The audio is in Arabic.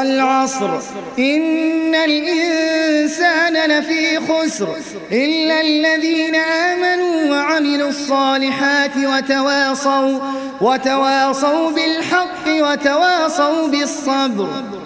والعصر إن الإنسان لفي خسر إلا الذين آمنوا وعملوا الصالحات وتواصوا بالحق وتواصوا بالصبر.